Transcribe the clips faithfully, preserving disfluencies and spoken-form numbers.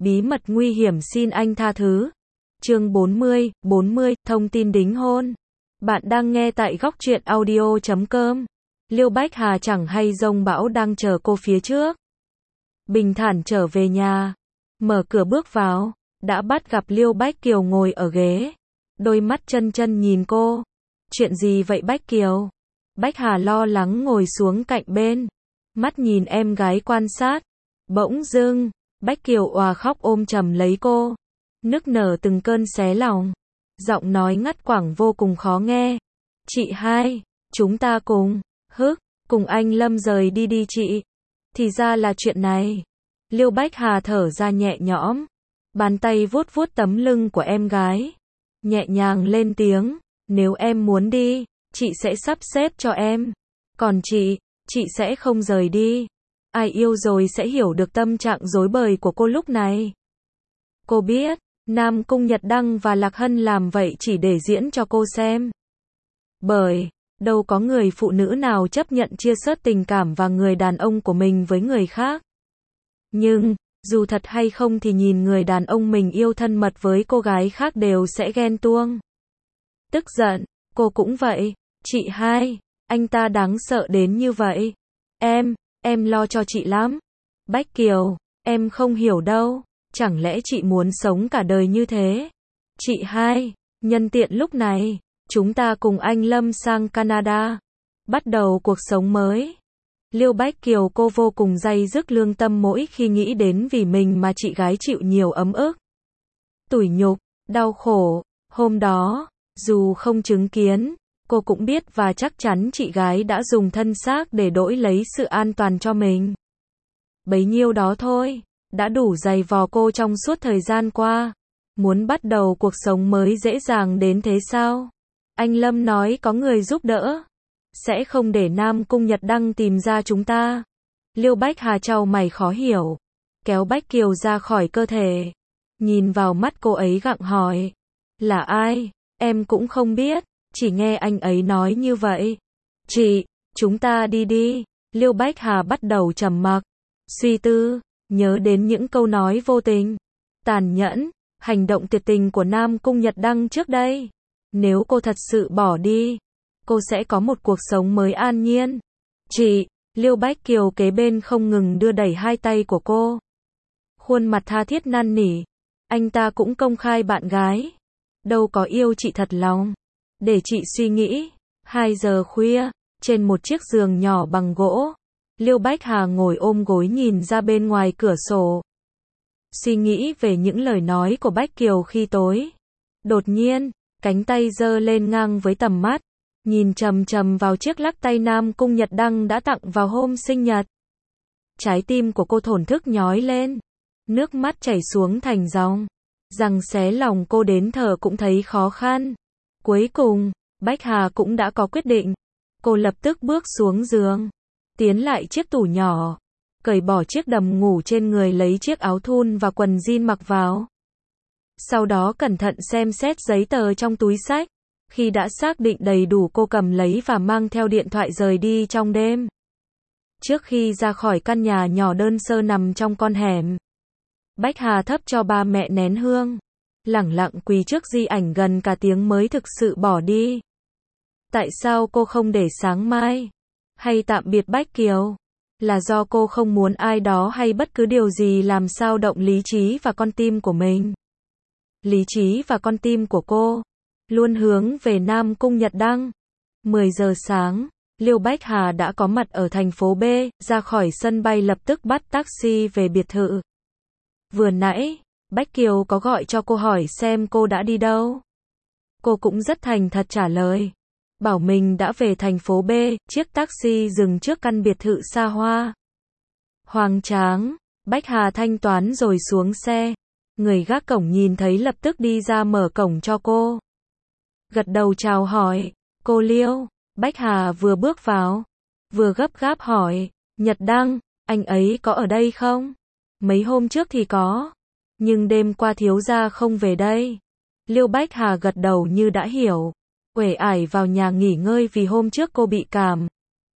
Bí mật nguy hiểm xin anh tha thứ. Chương bốn mươi, bốn mươi, thông tin đính hôn. Bạn đang nghe tại góc truyện audio chấm com. Liêu Bách Hà chẳng hay dông bão đang chờ cô phía trước. Bình thản trở về nhà, mở cửa bước vào, đã bắt gặp Liêu Bách Kiều ngồi ở ghế. Đôi mắt chân chân nhìn cô. Chuyện gì vậy Bách Kiều? Bách Hà lo lắng ngồi xuống cạnh bên, mắt nhìn em gái quan sát. Bỗng dưng, Bách Kiều òa khóc ôm chầm lấy cô, nức nở từng cơn xé lòng. Giọng nói ngắt quãng vô cùng khó nghe. Chị hai, chúng ta cùng, hức, cùng anh Lâm rời đi đi chị. Thì ra là chuyện này. Liêu Bách Hà thở ra nhẹ nhõm, bàn tay vuốt vuốt tấm lưng của em gái, nhẹ nhàng lên tiếng, nếu em muốn đi, chị sẽ sắp xếp cho em. Còn chị, chị sẽ không rời đi. Ai yêu rồi sẽ hiểu được tâm trạng rối bời của cô lúc này. Cô biết, Nam Cung Nhật Đăng và Lạc Hân làm vậy chỉ để diễn cho cô xem. Bởi, đâu có người phụ nữ nào chấp nhận chia sớt tình cảm và người đàn ông của mình với người khác. Nhưng, dù thật hay không thì nhìn người đàn ông mình yêu thân mật với cô gái khác đều sẽ ghen tuông. Tức giận, cô cũng vậy. Chị hai, anh ta đáng sợ đến như vậy. Em, em lo cho chị lắm. Bách Kiều, em không hiểu đâu. Chẳng lẽ chị muốn sống cả đời như thế? Chị hai, nhân tiện lúc này, chúng ta cùng anh Lâm sang Canada, bắt đầu cuộc sống mới. Liêu Bách Kiều cô vô cùng day dứt lương tâm mỗi khi nghĩ đến vì mình mà chị gái chịu nhiều ấm ức, tủi nhục, đau khổ. Hôm đó, dù không chứng kiến, cô cũng biết và chắc chắn chị gái đã dùng thân xác để đổi lấy sự an toàn cho mình. Bấy nhiêu đó thôi, đã đủ dày vò cô trong suốt thời gian qua. Muốn bắt đầu cuộc sống mới dễ dàng đến thế sao? Anh Lâm nói có người giúp đỡ, sẽ không để Nam Cung Nhật Đăng tìm ra chúng ta. Liêu Bách Hà chau mày khó hiểu, kéo Bách Kiều ra khỏi cơ thể, nhìn vào mắt cô ấy gặng hỏi. Là ai? Em cũng không biết, chỉ nghe anh ấy nói như vậy. Chị, chúng ta đi đi. Liêu Bách Hà bắt đầu trầm mặc, suy tư, nhớ đến những câu nói vô tình, tàn nhẫn, hành động tuyệt tình của Nam Cung Nhật Đăng trước đây. Nếu cô thật sự bỏ đi, cô sẽ có một cuộc sống mới an nhiên. Chị, Liêu Bách Kiều kế bên không ngừng đưa đẩy hai tay của cô, khuôn mặt tha thiết năn nỉ. Anh ta cũng công khai bạn gái, đâu có yêu chị thật lòng. Để chị suy nghĩ. Hai giờ khuya, trên một chiếc giường nhỏ bằng gỗ, Liêu Bách Hà ngồi ôm gối nhìn ra bên ngoài cửa sổ, suy nghĩ về những lời nói của Bách Kiều khi tối. Đột nhiên, cánh tay giơ lên ngang với tầm mắt, nhìn chằm chằm vào chiếc lắc tay Nam Cung Nhật Đăng đã tặng vào hôm sinh nhật. Trái tim của cô thổn thức nhói lên, nước mắt chảy xuống thành dòng, rằng xé lòng cô đến thở cũng thấy khó khăn. Cuối cùng, Bách Hà cũng đã có quyết định. Cô lập tức bước xuống giường, tiến lại chiếc tủ nhỏ, cởi bỏ chiếc đầm ngủ trên người, lấy chiếc áo thun và quần jean mặc vào. Sau đó cẩn thận xem xét giấy tờ trong túi xách. Khi đã xác định đầy đủ, cô cầm lấy và mang theo điện thoại rời đi trong đêm. Trước khi ra khỏi căn nhà nhỏ đơn sơ nằm trong con hẻm, Bách Hà thắp cho ba mẹ nén hương, lẳng lặng quỳ trước di ảnh gần cả tiếng mới thực sự bỏ đi. Tại sao cô không để sáng mai, hay tạm biệt Bách Kiều? Là do cô không muốn ai đó hay bất cứ điều gì làm xao động lý trí và con tim của mình. Lý trí và con tim của cô luôn hướng về Nam Cung Nhật Đăng. mười giờ sáng, Liêu Bách Hà đã có mặt ở thành phố B, ra khỏi sân bay lập tức bắt taxi về biệt thự. Vừa nãy, Bách Kiều có gọi cho cô hỏi xem cô đã đi đâu. Cô cũng rất thành thật trả lời, bảo mình đã về thành phố B. Chiếc taxi dừng trước căn biệt thự xa hoa, hoang tráng. Bách Hà thanh toán rồi xuống xe. Người gác cổng nhìn thấy lập tức đi ra mở cổng cho cô, gật đầu chào hỏi. Cô Liêu. Bách Hà vừa bước vào, vừa gấp gáp hỏi, Nhật Đăng, anh ấy có ở đây không? Mấy hôm trước thì có, nhưng đêm qua thiếu gia không về đây. Liêu Bách Hà gật đầu như đã hiểu, uể ải vào nhà nghỉ ngơi vì hôm trước cô bị cảm.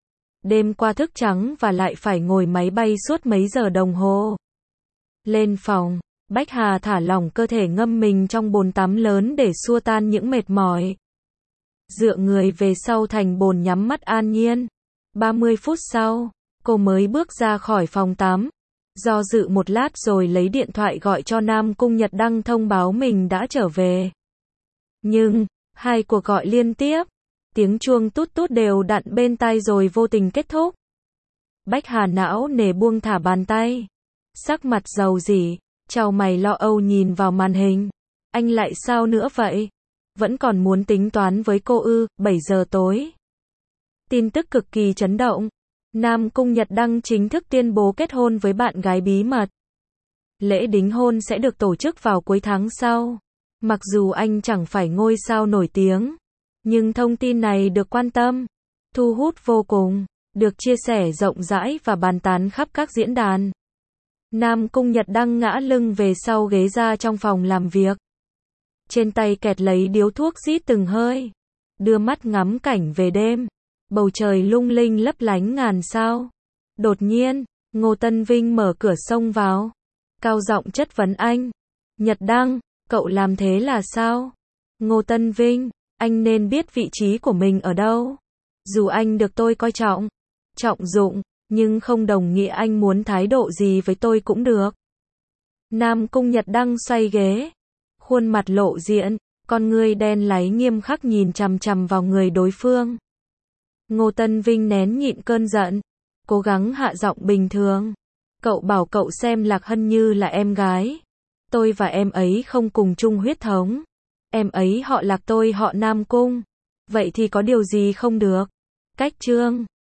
Đêm qua thức trắng và lại phải ngồi máy bay suốt mấy giờ đồng hồ. Lên phòng, Bách Hà thả lỏng cơ thể ngâm mình trong bồn tắm lớn để xua tan những mệt mỏi. Dựa người về sau thành bồn nhắm mắt an nhiên. ba mươi phút sau, cô mới bước ra khỏi phòng tắm. Do dự một lát rồi lấy điện thoại gọi cho Nam Cung Nhật Đăng thông báo mình đã trở về. Nhưng, hai cuộc gọi liên tiếp, tiếng chuông tút tút đều đặn bên tai rồi vô tình kết thúc. Bách Hà não nề buông thả bàn tay. Sắc mặt rầu rĩ, chau mày lo âu nhìn vào màn hình. Anh lại sao nữa vậy? Vẫn còn muốn tính toán với cô ư? bảy giờ tối. Tin tức cực kỳ chấn động. Nam Cung Nhật Đăng chính thức tuyên bố kết hôn với bạn gái bí mật. Lễ đính hôn sẽ được tổ chức vào cuối tháng sau. Mặc dù anh chẳng phải ngôi sao nổi tiếng, nhưng thông tin này được quan tâm, thu hút vô cùng, được chia sẻ rộng rãi và bàn tán khắp các diễn đàn. Nam Cung Nhật Đăng ngã lưng về sau ghế ra trong phòng làm việc. Trên tay kẹt lấy điếu thuốc rít từng hơi, đưa mắt ngắm cảnh về đêm. Bầu trời lung linh lấp lánh ngàn sao. Đột nhiên, Ngô Tân Vinh mở cửa xông vào, cao giọng chất vấn anh. Nhật Đăng, cậu làm thế là sao? Ngô Tân Vinh, anh nên biết vị trí của mình ở đâu. Dù anh được tôi coi trọng, trọng dụng, nhưng không đồng nghĩa anh muốn thái độ gì với tôi cũng được. Nam Cung Nhật Đăng xoay ghế, khuôn mặt lộ diện, con ngươi đen láy nghiêm khắc nhìn chằm chằm vào người đối phương. Ngô Tân Vinh nén nhịn cơn giận, cố gắng hạ giọng bình thường. Cậu bảo cậu xem Lạc Hân Như là em gái. Tôi và em ấy không cùng chung huyết thống. Em ấy họ Lạc, tôi họ Nam Cung. Vậy thì có điều gì không được? Cách chương